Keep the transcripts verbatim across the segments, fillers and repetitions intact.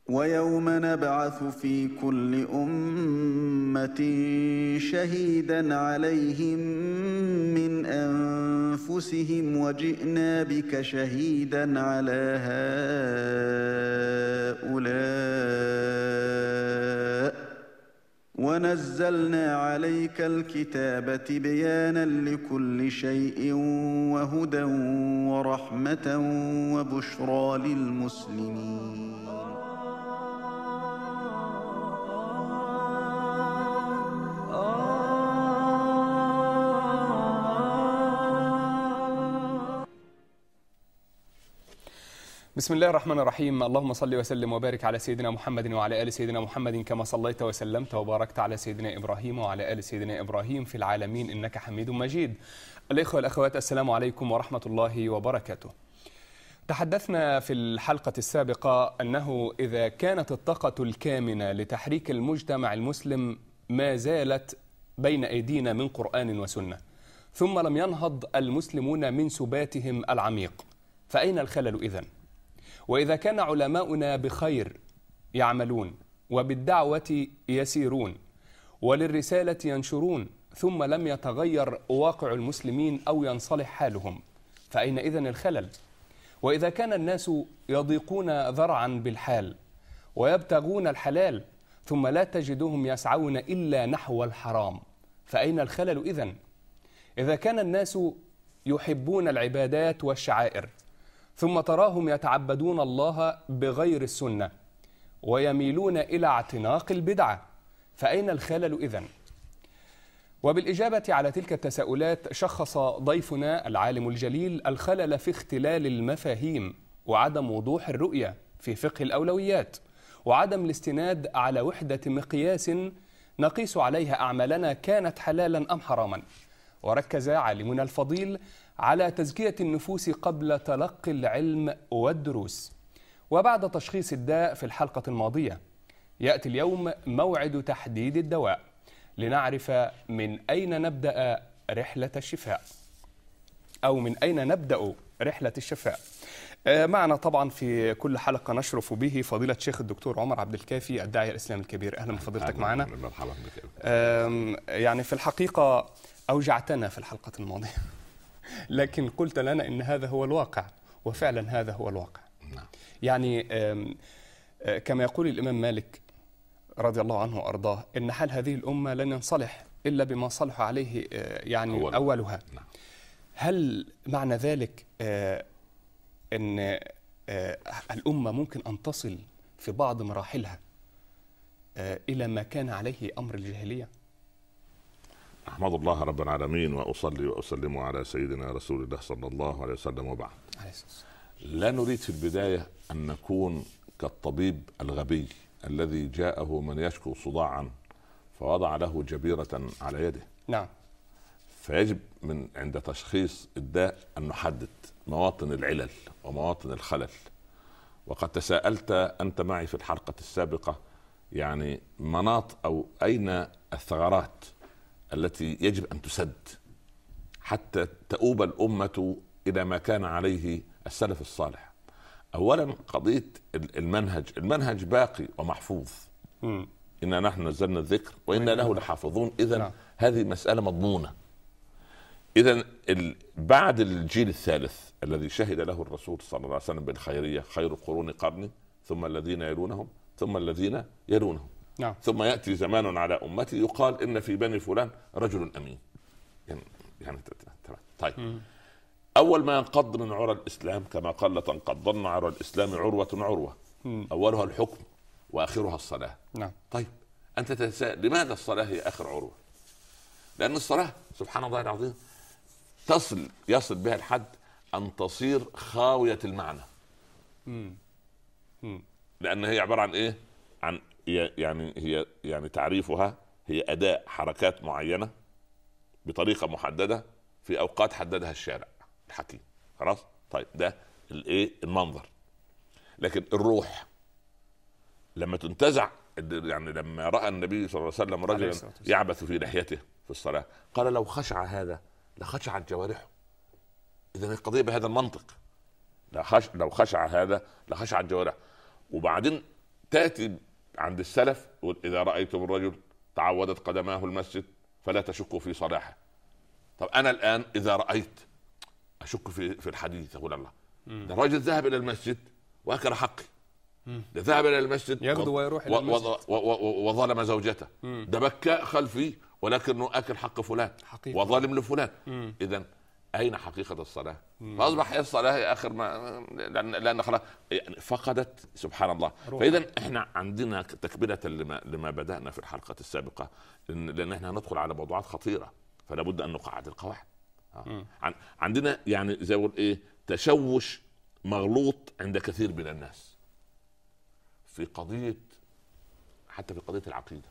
ويوم نبعث في كل أمة شهيدا عليهم من أنفسهم وجئنا بك شهيدا على هؤلاء ونزلنا عليك الكتاب تبيانا لكل شيء وهدى ورحمة وبشرى للمسلمين. بسم الله الرحمن الرحيم. اللهم صل وسلم وبارك على سيدنا محمد وعلى آل سيدنا محمد كما صليت وسلمت وباركت على سيدنا إبراهيم وعلى آل سيدنا إبراهيم في العالمين إنك حميد مجيد. الإخوة والأخوات، السلام عليكم ورحمة الله وبركاته. تحدثنا في الحلقة السابقة أنه إذا كانت الطاقة الكامنة لتحريك المجتمع المسلم ما زالت بين أيدينا من قرآن وسنة، ثم لم ينهض المسلمون من سباتهم العميق، فأين الخلل إذن؟ وإذا كان علماؤنا بخير يعملون وبالدعوة يسيرون وللرسالة ينشرون، ثم لم يتغير واقع المسلمين أو ينصلح حالهم، فأين إذن الخلل؟ وإذا كان الناس يضيقون ذرعا بالحال ويبتغون الحلال ثم لا تجدهم يسعون إلا نحو الحرام، فأين الخلل إذن؟ إذا كان الناس يحبون العبادات والشعائر ثم تراهم يتعبدون الله بغير السنة ويميلون إلى اعتناق البدعة، فأين الخلل إذن؟ وبالإجابة على تلك التساؤلات شخص ضيفنا العالم الجليل الخلل في اختلال المفاهيم وعدم وضوح الرؤية في فقه الأولويات وعدم الاستناد على وحدة مقياس نقيس عليها أعمالنا كانت حلالا أم حراما. وركز عالمنا الفضيل على تزكية النفوس قبل تلقي العلم والدروس. وبعد تشخيص الداء في الحلقة الماضية يأتي اليوم موعد تحديد الدواء لنعرف من أين نبدأ رحلة الشفاء أو من أين نبدأ رحلة الشفاء. معنا طبعا في كل حلقة نشرف به فضيلة الشيخ الدكتور عمر عبد الكافي الداعية الإسلامي الكبير. أهلا بفضيلتك معنا. يعني في الحقيقة أوجعتنا في الحلقة الماضية لكن قلت لنا إن هذا هو الواقع، وفعلا هذا هو الواقع. يعني كما يقول الإمام مالك رضي الله عنه وأرضاه إن حال هذه الأمة لن ينصلح إلا بما صلح عليه يعني أول. أولها. هل معنى ذلك أن الأمة ممكن أن تصل في بعض مراحلها إلى ما كان عليه أمر الجاهلية؟ أحمد الله رب العالمين وأصلي وأسلم على سيدنا رسول الله صلى الله عليه وسلم، وبعد. لا نريد في البداية أن نكون كالطبيب الغبي الذي جاءه من يشكو صداعا فوضع له جبيرة على يده. نعم. فيجب من عند تشخيص الداء أن نحدد مواطن العلل ومواطن الخلل. وقد تساءلت أنت معي في الحلقة السابقة يعني مناط أو أين الثغرات التي يجب أن تسد حتى تؤوب الأمة إلى ما كان عليه السلف الصالح. أولا قضية المنهج، المنهج باقي ومحفوظ. م. إنا نحن نزلنا الذكر وإنا له لحافظون. إذن لا. هذه مسألة مضمونة. إذن بعد الجيل الثالث الذي شهد له الرسول صلى الله عليه وسلم بالخيرية، خير القرون قرني ثم الذين يلونهم ثم الذين يلونهم. نعم. ثم يأتي زمان على أمتي يقال إن في بني فلان رجل أمين. يعني, يعني طيب. م. أول ما ينقض من عرى الإسلام كما قال لتنقضن عرى الإسلام عروة عروة. م. أولها الحكم وآخرها الصلاة. نعم. طيب أنت تتساءل لماذا الصلاة هي آخر عروة؟ لأن الصلاة سبحان الله العظيم تصل يصل بها الحد أن تصير خاوية المعنى. م. م. لأن هي عبارة عن إيه؟ عن يعني هي يعني تعريفها هي أداء حركات معينة بطريقة محددة في أوقات حددها الشارع الحكيم. خلاص. طيب ده الايه المنظر. لكن الروح لما تنتزع، يعني لما رأى النبي صلى الله عليه وسلم رجلا يعبث في لحيته في الصلاة قال لو خشع هذا لخشعت جوارحه. إذن القضية بهذا المنطق، لو خشع هذا لخشعت جوارحه. وبعدين تاتي عند السلف اذا رايتم الرجل تعودت قدماه المسجد فلا تشكوا في صلاحه. طب انا الان اذا رايت اشك في في الحديث، اقول الله ده الرجل ذهب الى المسجد واكل حقي، ده ذهب الى المسجد يغدو ويروح الى المسجد وظلم زوجته، ده بكاء خلفي ولكنه اكل حق فلان حقيقة. وظالم لفلان. اذا اين حقيقه الصلاه؟ فاصبح هي الصلاه هي اخر ما لان لان خلاص يعني فقدت سبحان الله. فاذا احنا عندنا تكمله لما لما بدانا في الحلقه السابقه، لان احنا هندخل على موضوعات خطيره فلا بد ان نقعد القواعد. عندنا يعني زي ما ايه تشوش مغلوط عند كثير من الناس في قضيه، حتى في قضيه العقيده.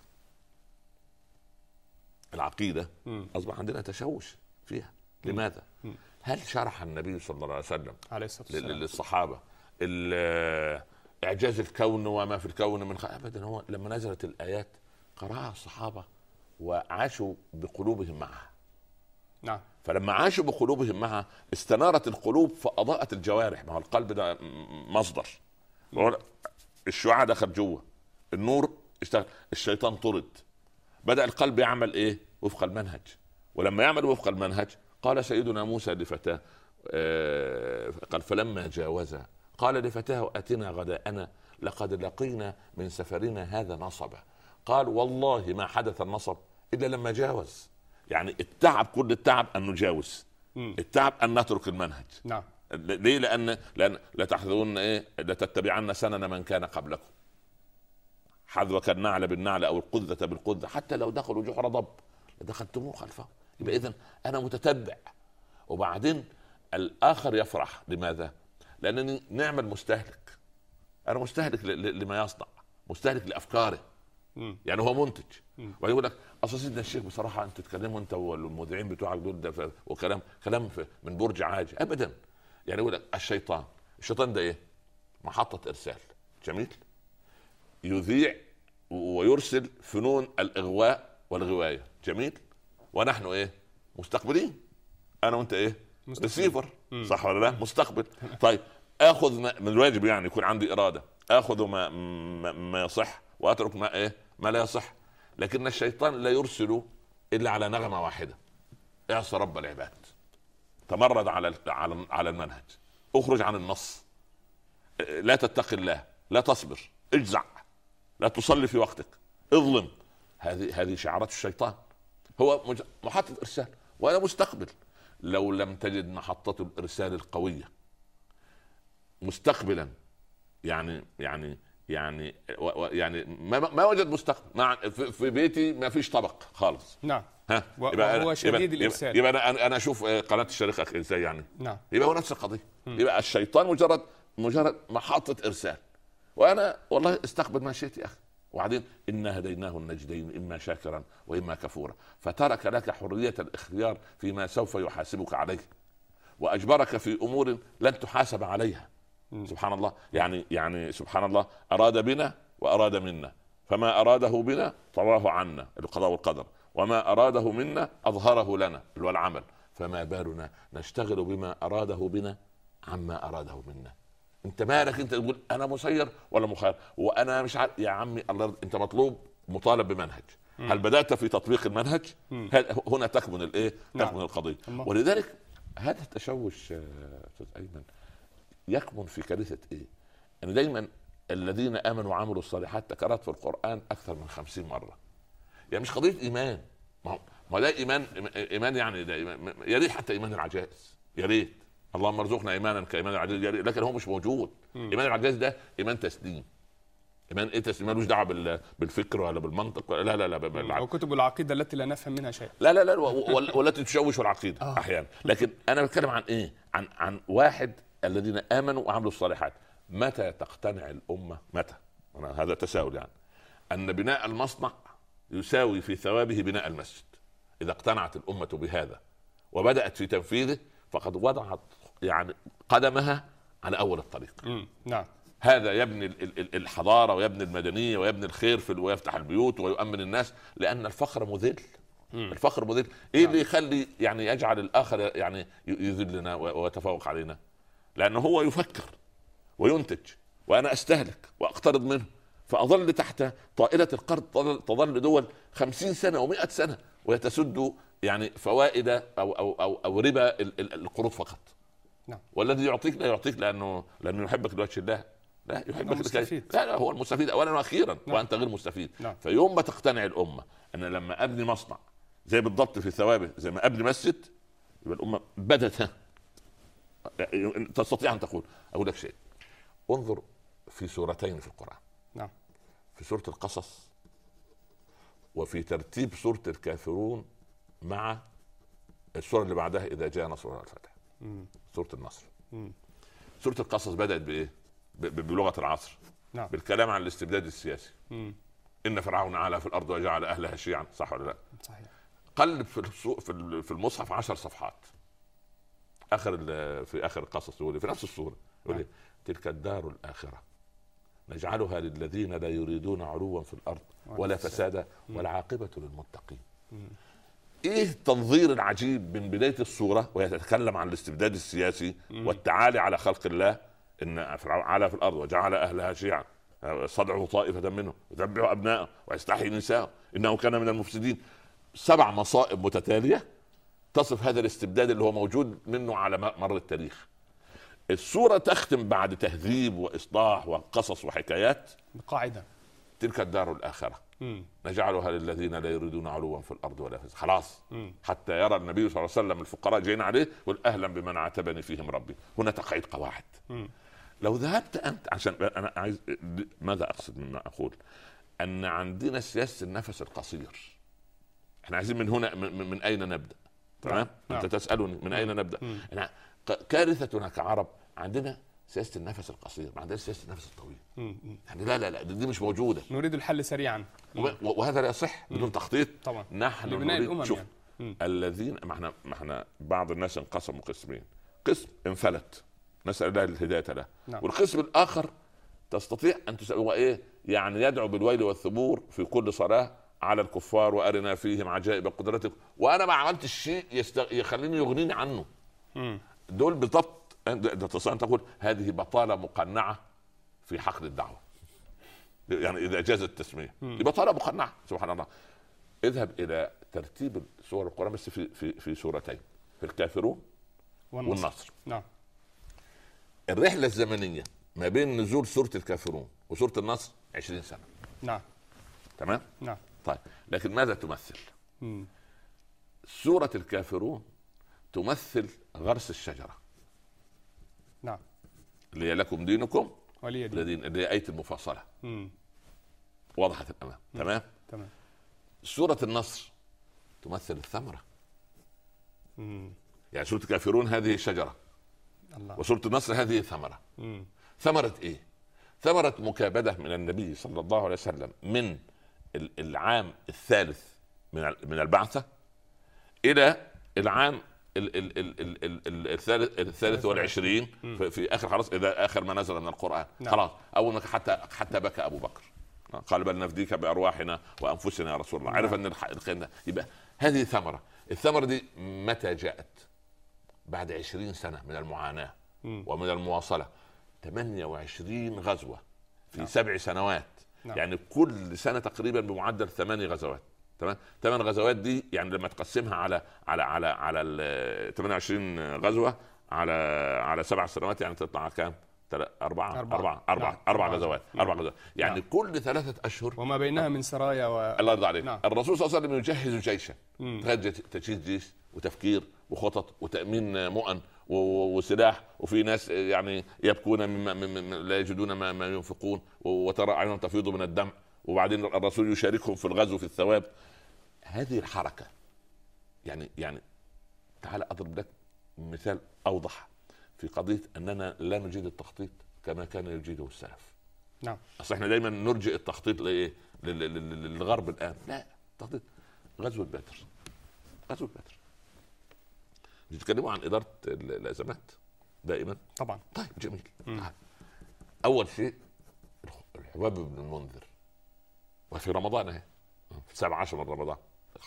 العقيده اصبح عندنا تشوش فيها. لماذا؟ هل شرح النبي صلى الله عليه وسلم عليه الصلاة والسلام للصحابه اعجاز الكون وما في الكون من خ... ابدا. هو لما نزلت الايات قراها الصحابه وعاشوا بقلوبهم معها. نعم. فلما عاشوا بقلوبهم معها استنارت القلوب فاضاءت الجوارح. ما هو القلب ده مصدر، الشعاع دخل جوه، النور اشتغل، الشيطان طرد، بدأ القلب يعمل ايه وفق المنهج. ولما يعمل وفق المنهج قال سيدنا موسى لفتاه آه قال فلما جاوزا قال لفتاه اتنا غداءنا لقد لقينا من سفرنا هذا نصبا. قال والله ما حدث النصب الا لما جاوز. يعني التعب كل التعب ان نجاوز، التعب ان نترك المنهج. نعم. ليه؟ لان لان لا تحذرون ايه لتتبعن سنن من كان قبلكم حذوك النعل بالنعل او القذة بالقذة حتى لو دخلوا جحر ضب لدخلتموه خلفه. يبقى اذا انا متتبع. وبعدين الاخر يفرح. لماذا؟ لانني نعمل مستهلك. انا مستهلك لما يصنع، مستهلك لافكاره. يعني هو منتج. ويقول لك اصل سيدنا الشيخ بصراحه انتوا تتكلموا انت والمذيعين بتوعك دول ده وكلام كلام من برج عاجي ابدا. يعني يقول لك الشيطان الشيطان ده ايه؟ محطه ارسال. جميل. يذيع ويرسل فنون الاغواء والغوايه. جميل. ونحن ايه؟ مستقبلين. انا وانت ايه؟ ريسيفر. صح ولا لا؟ مستقبل. طيب اخذ ما من الواجب يعني يكون عندي اراده، اخذ ما ما, ما يصح واترك ما ايه؟ ما لا يصح. لكن الشيطان لا يرسل الا على نغمه واحده. اعصى رب العباد، تمرد على على على المنهج، اخرج عن النص، لا تتقي الله، لا تصبر، اجزع، لا تصلي في وقتك، اظلم. هذه هذه شعارات الشيطان. هو محطة ارسال وانا مستقبل. لو لم تجد محطة الارسال القوية مستقبلا يعني يعني يعني يعني ما ما وجد مستقبل. مع في بيتي ما فيش طبق خالص. نعم. ها وهو شديد الارسال. يبقى انا انا اشوف قناه الشريخ اخي ازاي يعني. نعم. يبقى هو نفس القضيه. يبقى الشيطان مجرد مجرد محطه ارسال، وانا والله استقبل ما شئت يا اخي. وبعدين انا هديناه النجدين اما شاكرا واما كفورا، فترك لك حريه الاختيار فيما سوف يحاسبك عليه، واجبرك في امور لن تحاسب عليها. م. سبحان الله. يعني يعني سبحان الله اراد بنا واراد منا، فما اراده بنا طواه عنا القضاء والقدر، وما اراده منا اظهره لنا والعمل. فما بالنا نشتغل بما اراده بنا عما اراده منا. انت مالك؟ انت تقول انا مسير ولا مخير وانا مش عارف. يا عمي الله، انت مطلوب مطالب بمنهج. م. هل بدات في تطبيق المنهج؟ م. هنا تكمن الايه؟ نعم. تكمن القضيه. الله. ولذلك هذا التشوش استاذ ايمن يكمن في كارثه ايه؟ ان دايما الذين امنوا وعملوا الصالحات تكررت في القران اكثر من خمسين مره. يعني مش قضيه ايمان، ما هو ده ايمان ايمان يعني ده إيمان. يا ريت حتى ايمان العجائز، يا ريت اللهم ارزقنا ايمانا كايمان العجائز، لكن هو مش موجود. م. ايمان العجائز ده ايمان تسليم. ايمان ايه تسليم؟ ملوش دعوه بالفكر ولا بالمنطق ولا لا لا لا او كتب العقيده التي لا نفهم منها شيء. لا لا لا والتي تشوش العقيده آه. احيانا. لكن انا بتكلم عن ايه؟ عن عن واحد الذين امنوا وعملوا الصالحات. متى تقتنع الامه؟ متى؟ أنا هذا تساؤل يعني. ان بناء المصنع يساوي في ثوابه بناء المسجد. اذا اقتنعت الامه بهذا وبدات في تنفيذه فقد وضعت يعني قدمها على اول الطريق. م. نعم. هذا يبني الحضاره ويبني المدنيه ويبني الخير في ويفتح البيوت ويؤمن الناس. لان الفقر مذل. م. الفقر مذل. ايه اللي يخلي يعني يجعل الاخر يعني يذلنا ويتفوق علينا؟ لانه هو يفكر وينتج وانا استهلك واقترض منه. فأظل تحت طائلة القرض تظل دول خمسين سنة ومئة سنة ويتسد يعني فوائد أو أو أو, أو ربا القروض فقط. نعم. والذي يعطيك لا يعطيك لأنه لأنه يحبك لوجه الله، لا يحبك لكي... لا لا هو المستفيد أولا وأخيرا. نعم. وأنت غير مستفيد. نعم. فيوم ما تقتنع الأمة أن لما أبني مصنع زي بالضبط في ثوابه زي ما أبني مسجد، يبقى الأمة بدت تستطيع أن تقول. أقول لك شيء، انظر في سورتين في القرآن. نعم. في سورة القصص وفي ترتيب سورة الكافرون مع السورة اللي بعدها إذا جاء نصر الله الفتح. سورة النصر. مم. سورة القصص بدأت بإيه؟ بلغة العصر. نعم. بالكلام عن الاستبداد السياسي. مم. إن فرعون علا في الأرض وجعل أهلها شيعا، صح ولا لا؟ صحيح. قلب في في المصحف عشر صفحات آخر في آخر القصص يقول في نفس السورة يقول نعم. تلك الدار الآخرة نجعلها للذين لا يريدون علوا في الأرض ولا فسادا والعاقبة للمتقين. مم. ايه التنظير العجيب من بدايه السوره وهي تتكلم عن الاستبداد السياسي مم. والتعالي على خلق الله، ان فرعون علا في الارض وجعل اهلها شيعا صدعه طائفه منهم يذبح ابنائه ويستحيي نساءه انه كان من المفسدين. سبع مصائب متتاليه تصف هذا الاستبداد اللي هو موجود منه على مر التاريخ. السوره تختم بعد تهذيب واصلاح وقصص وحكايات قاعده تلك الدار الاخره مم. نجعلها للذين لا يريدون علوا في الارض ولا فسادا. خلاص. مم. حتى يرى النبي صلى الله عليه وسلم الفقراء جايين عليه يقول اهلا بمن عاتبني فيهم ربي. هنا تقعيد قواعد. مم. لو ذهبت انت عشان انا عايز ماذا اقصد مما اقول؟ ان عندنا سياسه النفس القصير. احنا عايزين من هنا من, من اين نبدا؟ تمام. نعم. انت تسالني من اين نبدا؟ أنا كارثتنا كعرب عندنا سياسه النفس القصير، ما عندناش سياسه النفس الطويل. يعني لا لا لا دي مش موجوده. نريد الحل سريعا وهذا لا يصح بدون تخطيط. طبعا نحن نريد شوف يعني. الذين ما احنا ما احنا بعض الناس انقسموا قسمين، قسم انفلت نسال الله الهدايه له. نعم. والقسم الاخر تستطيع ان تسوي ايه؟ يعني يدعو بالويل والثبور في كل صلاه على الكفار وارنا فيهم عجائب قدرتك، وانا ما عملتش شيء يستغ... يخليني يغنيني عنه. م. دول بالضبط تستطيع ان تقول هذه بطاله مقنعه في حقل الدعوه، يعني اذا جاز التسميه بطاله مقنعه. سبحان الله. اذهب الى ترتيب سور القران بس في في في سورتين، في الكافرون والنصر, والنصر. نعم. الرحله الزمنيه ما بين نزول سوره الكافرون وسوره النصر عشرين سنه. نعم. تمام. نعم. طيب لكن ماذا تمثل؟ مم. سوره الكافرون تمثل غرس الشجره. نعم. اللي هي لكم دينكم ولي دين، الذين اللي هي آية المفاصلة. مم. وضحت الأمام. تمام. تمام. سورة النصر تمثل الثمرة. مم. يعني سورة الكافرون هذه شجرة الله. وسورة النصر هذه ثمرة. مم. ثمرة إيه؟ ثمرة مكابدة من النبي صلى الله عليه وسلم من العام الثالث من من البعثة إلى العام ال ال ال ال ال الثالث الثالث والعشرين في, في اخر خلاص اذا اخر ما نزل من القران. نعم. خلاص اول ما حتى حتى بكى ابو بكر قال بل نفديك بارواحنا وانفسنا يا رسول الله. نعم. عرف ان الخير ده يبقى هذه ثمره. الثمره دي متى جاءت؟ بعد عشرين سنه من المعاناه م. ومن المواصله. ثمانية وعشرين غزوه في نعم. سبع سنوات. نعم. يعني كل سنه تقريبا بمعدل ثماني غزوات. تمام. ثمان غزوات دي يعني لما تقسمها على على على على ال ثمانية وعشرين غزوه على على سبع سنوات يعني تطلع كام؟ أربعة أربعة أربعة أربعة نعم. أربع غزوات. أربع غزوات يعني نعم. كل ثلاثة أشهر وما بينها من سرايا و... الله يرضى عليك. نعم. الرسول صلى الله عليه وسلم يجهز جيشا، تجهيز جيش وتفكير وخطط وتأمين مؤن وسلاح، وفي ناس يعني يبكون مما لا يجدون ما, ما ينفقون وترى أعينهم تفيض من الدم، وبعدين الرسول يشاركهم في الغزو في الثواب. هذه الحركة يعني يعني تعال أضرب لك مثال أوضح في قضية أننا لا نجيد التخطيط كما كان يجيده السلف. نعم. أصل إحنا دايما نرجع التخطيط لإيه؟ للغرب الآن. لا، تخطيط غزوة بدر. غزوة بدر بيتكلموا عن إدارة الأزمات دائما. طبعا. طيب جميل. أول شيء الحباب بن المنذر، وفي رمضان اهي في سبعة عشر من رمضان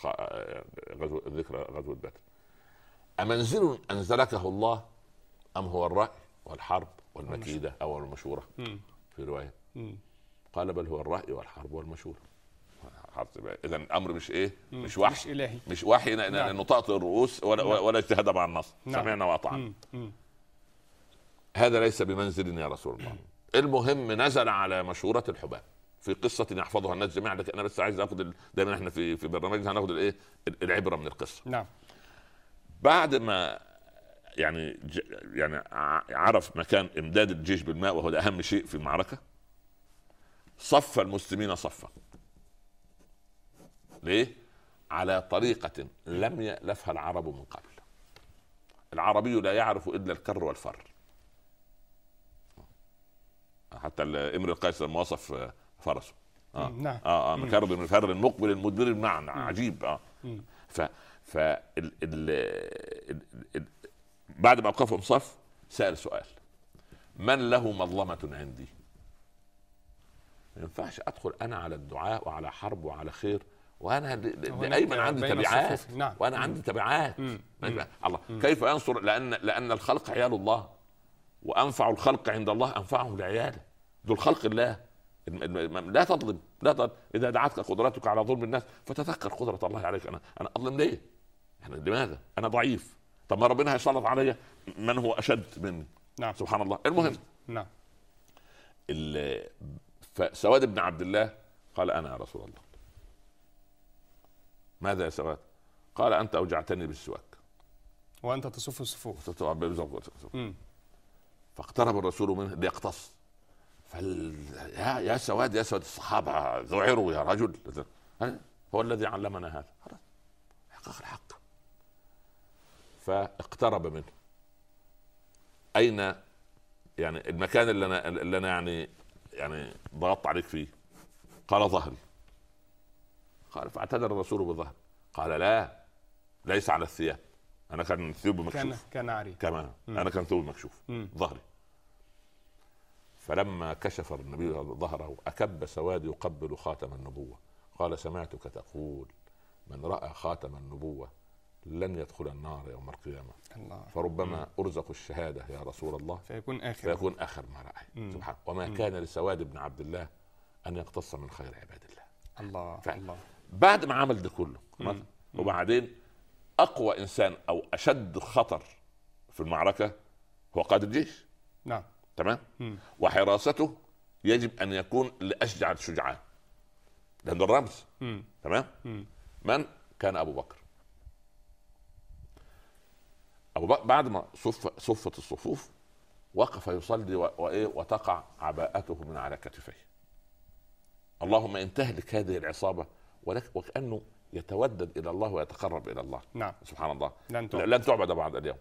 غزوة ذكرى غزوة بدر. أمنزل أنزلكه الله أم هو الرأي والحرب والمكيدة أو المشورة؟ في رواية قال بل هو الرأي والحرب والمشورة. اذا الامر مش ايه مم. مش وحي مش الهي، مش وحي نعم. نطاط الرؤوس ولا, نعم. ولا اجتهاد مع النص. نعم. سمعنا واطعنا. مم. مم. هذا ليس بمنزل يا رسول الله. المهم نزل على مشورة الحباب في قصة يحفظها الناس جميعا، لكن انا بس عايز اخذ دائما احنا في في برنامجنا هناخذ الايه العبرة من القصة. نعم. بعد ما يعني ج... يعني عرف مكان امداد الجيش بالماء وهو ده اهم شيء في المعركة، صف المسلمين صفا. ليه؟ على طريقة لم يألفها العرب من قبل. العربي لا يعرف الا الكر والفر. حتى امرؤ القيس لما وصف فرسه اه نعم. اه, آه مكر بن فر المقبل المدبر معا عجيب. اه مم. ف ف ال... ال... ال... ال... بعد ما وقفهم صف سأل سؤال: من له مظلمة عندي؟ ما ينفعش ادخل انا على الدعاء وعلى حرب وعلى خير وانا دائما عندي تبعات. نعم. وانا عندي تبعات. الله مم. كيف ينصر؟ لان لان الخلق عيال الله، وانفع الخلق عند الله انفعهم لعياله. دول خلق الله. لا تظلم، لا تظلم. اذا دعتك قدرتك على ظلم الناس فتذكر قدرة الله عليك. انا انا اظلم ليه؟ يعني لماذا؟ انا ضعيف. طب ما ربنا هيسلط علي من هو اشد مني. نعم. سبحان الله. المهم نعم. فسواد بن عبد الله قال: انا يا رسول الله. ماذا يا سواد؟ قال: انت اوجعتني بالسواك وانت تصف الصفوف. فاقترب الرسول منه ليقتص. فال... يا يا سواد يا سواد الصحابه ذعروا يا رجل، هو الذي علمنا هذا. خلاص حقق الحق. فاقترب منه. اين يعني المكان اللي انا اللي انا يعني يعني ضغطت عليك فيه؟ قال: ظهري. قال: فاعتذر الرسول بظهر. قال: لا، ليس على الثياب. انا كان ثوب مكشوف. كان كان عري كمان. مم. انا كان ثوب مكشوف. مم. ظهري. فلما كشف النبي ظهره اكب سواد يقبل خاتم النبوة. قال: سمعتك تقول: من رأى خاتم النبوة لن يدخل النار يوم القيامة. الله. فربما مم. ارزق الشهادة يا رسول الله فيكون اخر فيكون اخر ما رأي. سبحان. وما مم. كان لسواد بن عبد الله ان يقتص من خير عباد الله. الله. ف... الله. بعد ما عمل ده كله مم. وبعدين اقوى انسان او اشد خطر في المعركة هو قائد الجيش. نعم. تمام. مم. وحراسته يجب ان يكون لاشجع الشجعان لانه الرمز. مم. تمام. مم. من كان؟ ابو بكر. ابو بكر بعد ما صف صفت الصفوف وقف يصلي وايه وتقع عباءته من على كتفيه. اللهم ان تهلك هذه العصابه، ولك وكانه يتودد الى الله ويتقرب الى الله. نعم. سبحان الله. لن تعبد, لن تعبد بعد اليوم.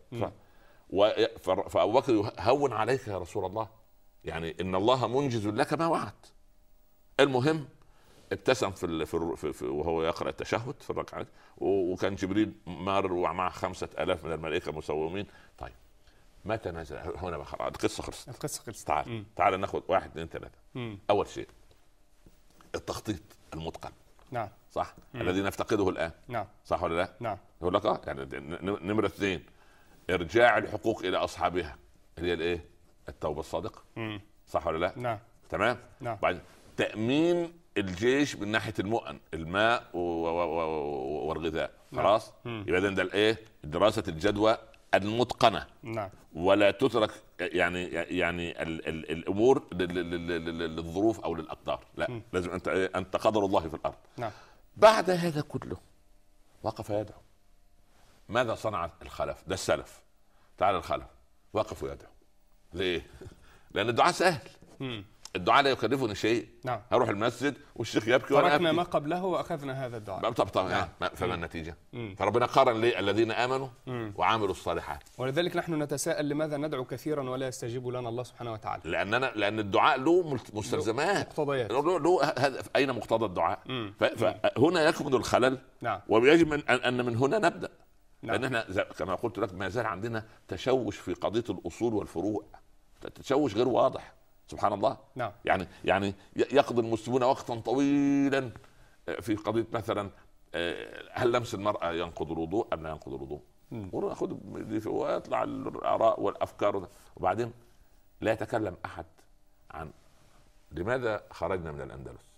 فابو بكر يهون عليك يا رسول الله، يعني ان الله منجز لك ما وعد. المهم ابتسم في, في, في وهو يقرأ التشهد في الركعات، وكان جبريل مار ومع خمسة آلاف من الملائكة مسومين. طيب متى نزل هنا بقى؟ القصة خلصت. القصة خلصت. تعال مم. تعال ناخذ واحد اثنين ثلاثة. مم. أول شيء التخطيط المتقن. نعم. صح. مم. الذي نفتقده الآن. نعم. صح ولا لا؟ نعم. يقول لك اه يعني نمرة اثنين إرجاع الحقوق إلى أصحابها، هي الإيه؟ التوبة الصادقة. مم. صح ولا لا؟ نعم. تمام. نعم. بعد تأمين الجيش من ناحيه المؤن، الماء والغذاء. خلاص. يبقى ده الايه؟ دراسه الجدوى المتقنه. نعم. ولا تترك يعني يعني ال ال الامور للظروف او للاقدار. لا. م. لازم انت انت قدر الله في الارض. نعم. بعد هذا كله وقف يدعو. ماذا صنع الخلف؟ ده السلف. تعال الخلف وقفوا يدعو. ليه؟ لان الدعاء سهل. م. الدعاء لا يكلفني شيء. نعم. هروح المسجد والشيخ يبكي تركنا ما قبله واخذنا هذا الدعاء. طب طب نعم. فما النتيجه؟ مم. فربنا قارن ليه الذين امنوا مم. وعملوا الصالحات. ولذلك نحن نتساءل لماذا ندعو كثيرا ولا يستجيب لنا الله سبحانه وتعالى؟ لاننا لان الدعاء له مستلزمات، مقتضيات. له, له هذا. اين مقتضى الدعاء؟ فهنا يكمن الخلل. نعم. ويجب ان ان من هنا نبدا. نعم. لان احنا كما قلت لك ما زال عندنا تشوش في قضيه الاصول والفروع، تشوش غير واضح. سبحان الله. نعم. يعني يعني يقضي المسلمون وقتا طويلا في قضيه مثلا هل لمس المراه ينقض الوضوء ام لا ينقض الوضوء؟ وناخذ ويطلع الاراء والافكار، وبعدين لا يتكلم احد عن لماذا خرجنا من الأندلس؟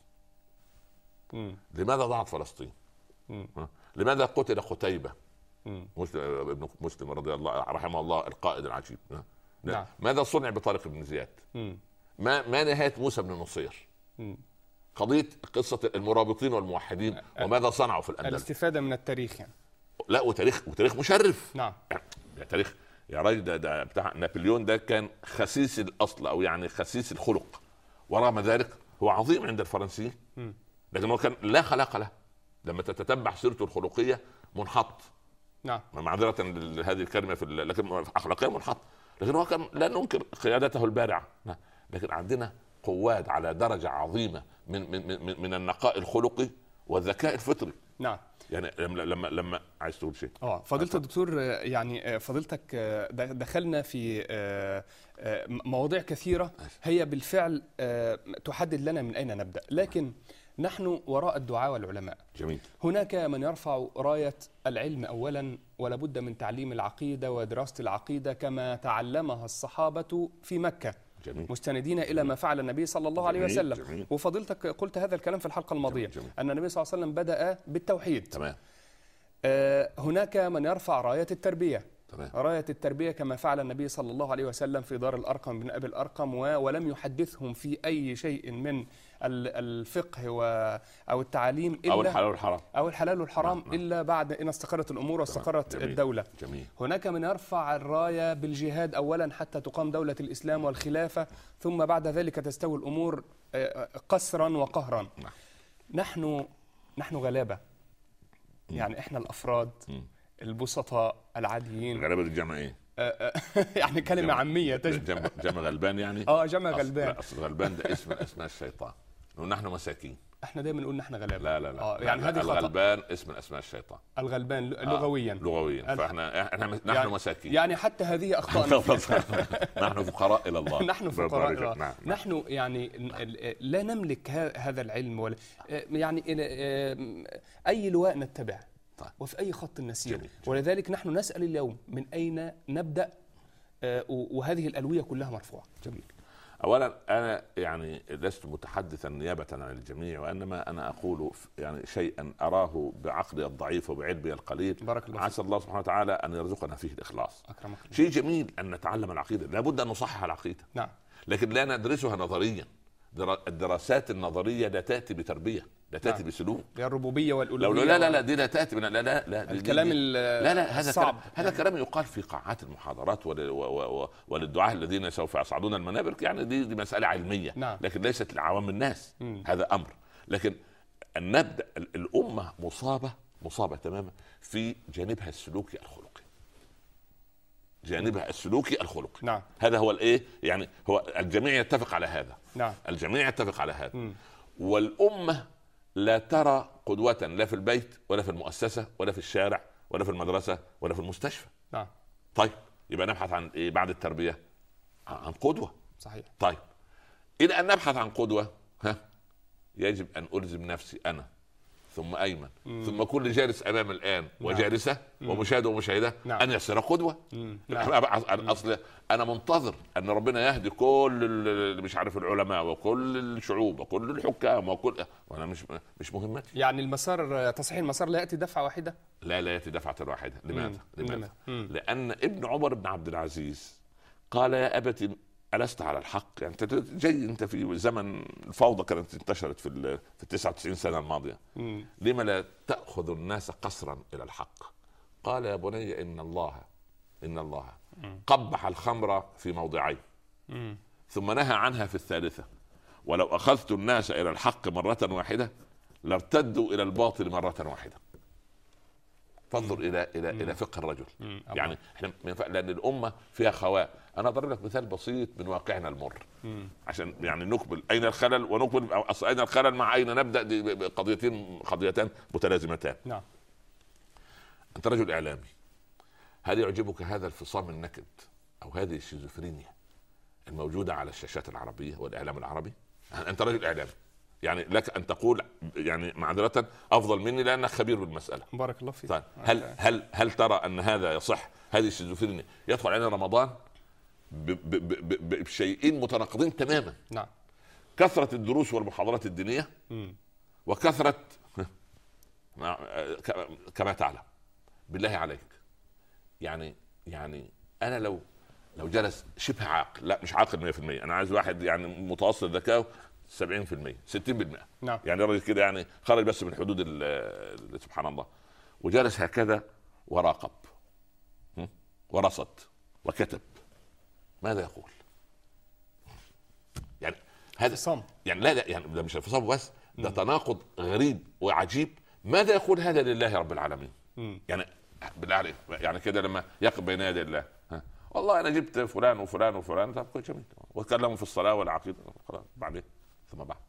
مم. لماذا ضاعت فلسطين؟ مم. لماذا قتل قتيبة مم. مسلم ابن مسلم رضي الله رحمه الله القائد العجيب؟ نعم. ماذا صنع بطارق بن زياد؟ مم. ما ما نهاية موسى بن نصير؟ مم. قضية قصة المرابطين والموحدين وماذا صنعوا في الأندلس؟ الاستفادة من التاريخ يعني. لا وتاريخ وتاريخ مشرف. نعم. يعني تاريخ يا راجل، ده, ده بتاع نابليون، ده كان خسيس الأصل أو يعني خسيس الخلق، ورغم ذلك هو عظيم عند الفرنسيين، لكن هو كان لا خلاق له. لما تتتبع سيرته الخلقية منحط. نعم. معذرة هذه الكلمة في لكن أخلاقيا منحط، لكن هو كان لا ننكر قيادته البارعة، لكن عندنا قواد على درجة عظيمة من من من, من النقاء الخلقي والذكاء الفطري. نعم. يعني لما لما لما عايز تقول شيء. اه فضيلة الدكتور، يعني فضيلتك دخلنا في مواضيع كثيرة هي بالفعل تحدد لنا من أين نبدأ، لكن نحن وراء الدعاء والعلماء. جميل. هناك من يرفع راية العلم أولا، ولا بد من تعليم العقيدة ودراسة العقيدة كما تعلمها الصحابة في مكة. جميل. مستندين إلى ما فعل النبي صلى الله عليه وسلم. جميل. وفضيلتك قلت هذا الكلام في الحلقة الماضية. جميل. جميل. أن النبي صلى الله عليه وسلم بدأ بالتوحيد. تمام. آه هناك من يرفع راية التربية. تمام. راية التربية كما فعل النبي صلى الله عليه وسلم في دار الأرقم بن أبي الأرقم، ولم يحدثهم في أي شيء من الفقه أو التعاليم إلا أو الحلال والحرام أو الحلال والحرام نعم. إلا بعد أن استقرت الأمور واستقرت جميل. الدولة. جميل. هناك من يرفع الراية بالجهاد أولا حتى تقام دولة الإسلام والخلافة، ثم بعد ذلك تستوي الأمور قسرا وقهرا. نعم. نحن نحن غلابة، يعني إحنا الأفراد م. البسطاء العاديين. غلابة الجمع ايه؟ يعني كلمة جمع عامية جمع, جمع غلبان يعني. اه جمع غلبان. اصل غلبان ده اسم من اسماء الشيطان، ونحن مساكين. احنا دايما نقول نحن غلابة. لا لا لا, آه يعني لا, لا الغلبان اسم من اسماء الشيطان. الغلبان لغويا. آه لغويا. فاحنا احنا نحن يعني مساكين. يعني حتى هذه اخطاء. نحن فقراء الى الله. نحن فقراء الى الله. نعم. نحن يعني لا نملك هذا العلم ولا يعني اي لواء نتبع. طيب. وفي أي خط نسير. جميل. جميل. ولذلك نحن نسأل اليوم من أين نبدأ، آه وهذه الألوية كلها مرفوعة. جميل. أولا أنا يعني لست متحدثا نيابة عن الجميع، وإنما أنا أقول يعني شيئا أراه بعقلي الضعيف وبعلمي القليل. بارك الله. عسى الله سبحانه وتعالى أن يرزقنا فيه الإخلاص. أكرمك. شيء جميل أن نتعلم العقيدة، لابد أن نصحح العقيدة. نعم. لكن لا ندرسها نظريا. الدراسات النظرية لا تأتي بتربية، لا تأتي نعم. بسلوك. الربوبية والألوهية. لا لا لا دي لا تأتي من لا لا لا الكلام لا لا هذا صعب. كلام هذا كلام يقال في قاعات المحاضرات وللدعاة الذين سوف يصعدون المنابر، يعني دي, دي مسألة علمية. نعم. لكن ليست لعوام الناس. م. هذا أمر. لكن أن نبدأ الأمة مصابة مصابة تماما في جانبها السلوكي الخلقي. جانبها السلوكي الخلقي. نعم. هذا هو الايه يعني هو الجميع يتفق على هذا. نعم. الجميع يتفق على هذا. م. والأمة لا ترى قدوة لا في البيت ولا في المؤسسة ولا في الشارع ولا في المدرسة ولا في المستشفى. نعم. طيب يبقى نبحث عن ايه بعد التربية؟ عن قدوة. صحيح. طيب إلى أن نبحث عن قدوة ها يجب أن ألزم نفسي أنا ثم أيمن مم. ثم كل جالس أمام الآن نعم. وجالسة مم. ومشاهد ومشاهدة نعم. أن يصير قدوة. نعم. أصل أنا منتظر أن ربنا يهدي كل اللي مش عارف العلماء وكل الشعوب وكل الحكام وكل وأنا مش مش مهمتي. يعني المسار تصحيح المسار لا يأتي دفعة واحدة. لا لا يأتي دفعة واحدة. لماذا؟ مم. لماذا؟ مم. لأن ابن عمر بن عبد العزيز قال يا أبت ألست على الحق؟ يعني انت جاي انت في زمن الفوضى كانت انتشرت في في تسعة وتسعين سنة الماضية. مم. لما لا تأخذ الناس قصرا إلى الحق؟ قال يا بني إن الله إن الله مم. قبح الخمر في موضعين مم. ثم نهى عنها في الثالثة، ولو أخذت الناس إلى الحق مرة واحدة لارتدوا إلى الباطل مرة واحدة. فانظر الى الى الى فقه الرجل. مم. يعني احنا لان الامه فيها خواء. انا اضرب لك مثال بسيط من واقعنا المر مم. عشان يعني نقبل اين الخلل ونقبل اصل اين الخلل مع اين نبدا. دي قضيتين قضيتان متلازمتان. نعم. انت رجل اعلامي، هل يعجبك هذا الفصام النكد او هذه الشيزوفرينيا الموجوده على الشاشات العربيه والاعلام العربي؟ انت رجل اعلامي، يعني لك ان تقول يعني معذرة افضل مني لانك خبير بالمساله. بارك الله فيك. طيب هل هل هل ترى ان هذا يصح؟ هذه الشيزوفرينيا يدخل علينا رمضان بشيئين متناقضين تماما. نعم. كثره الدروس والمحاضرات الدينيه وكثره كما تعلم. بالله عليك يعني يعني انا لو لو جلس شبه عاقل، لا مش عاقل مية في المية، انا عايز واحد يعني متوسط ذكائه سبعين في المية ستين بالمية. نعم. يعني راجل كده يعني خرج بس من حدود سبحان الله، وجلس هكذا وراقب ورصد وكتب، ماذا يقول؟ يعني هذا صم. يعني لا لا يعني ده مش انفصام بس، ده تناقض غريب وعجيب. ماذا يقول هذا لله رب العالمين؟ مم. يعني بالله عليك يعني كده لما يقف بين يدي الله، ها والله انا جبت فلان وفلان وفلان، طب كويس جميل، واتكلموا في الصلاه والعقيده، خلاص بعدين ثم بعد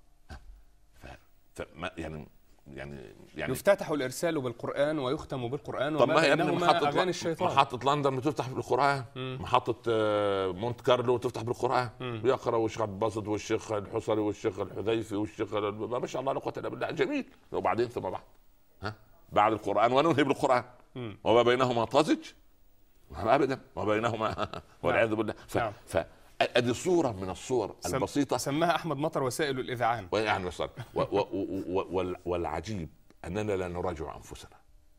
فما يعني يعني يعني يفتتح الارسال بالقران ويختم بالقران، طب وما ما بينهما محطة اغاني الشيطان. محطه لندن بتفتح بالقران، مم. محطه مونت كارلو تفتح بالقران، بيقرا الشيخ عبد الباسط والشيخ الحصري والشيخ الحذيفي والشيخ ما شاء الله لا قوه الا بالله، جميل. وبعدين ثم بعد ها بعد القران وننهي بالقران، وما بينهما طازج ابدا وبينهما والعياذ بالله. ف... نعم. ف... ادي صوره من الصور البسيطه سماها احمد مطر وسائل الاذعان. يعني و... و... و... والعجيب اننا لا نراجع انفسنا،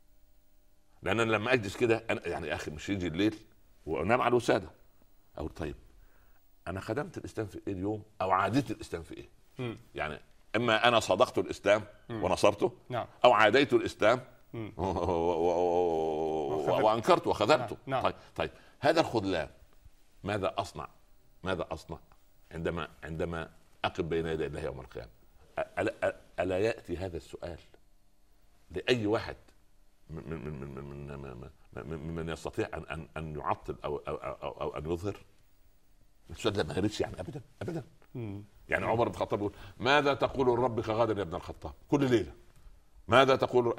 لاننا لما اجلس كده أنا... يعني يا اخي مش يجي الليل وانام على الوساده او طيب انا خدمت الاسلام في ايه اليوم او عاديت الاسلام في ايه؟ م. يعني اما انا صدقت الاسلام م. ونصرته، نعم. او عاديت الاسلام و... و... و... وانكرت وخذلته. نعم. طيب طيب هذا الخذلان ماذا اصنع؟ ماذا اصنع عندما عندما اقف بين يدي الله يوم القيامه؟ ألا, الا ياتي هذا السؤال لاي واحد من من من من من, من, من يستطيع ان ان ان يعطل او او او, أو ان يظهر؟ السؤال ده ما يردش يعني ابدا ابدا. مم. يعني عمر بن الخطاب يقول ماذا تقول لربك غدا يا ابن الخطاب؟ كل ليله ماذا تقول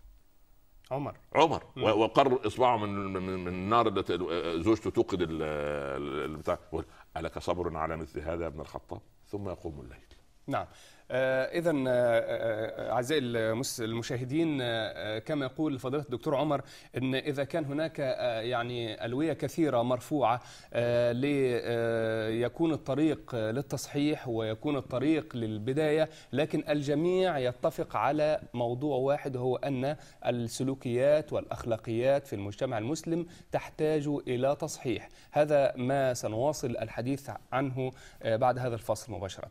عمر عمر وقر اصبعه من من من النار التي زوجته توقد البتاع، الك صبر على مثل هذا يا ابن الخطاب؟ ثم يقوم الليل. نعم. آه إذا آه أعزائي المشاهدين، آه كما يقول فضيلة الدكتور عمر أن إذا كان هناك آه يعني ألوية كثيرة مرفوعة آه ليكون الطريق للتصحيح ويكون الطريق للبداية، لكن الجميع يتفق على موضوع واحد، هو أن السلوكيات والأخلاقيات في المجتمع المسلم تحتاج إلى تصحيح. هذا ما سنواصل الحديث عنه آه بعد هذا الفصل مباشرة.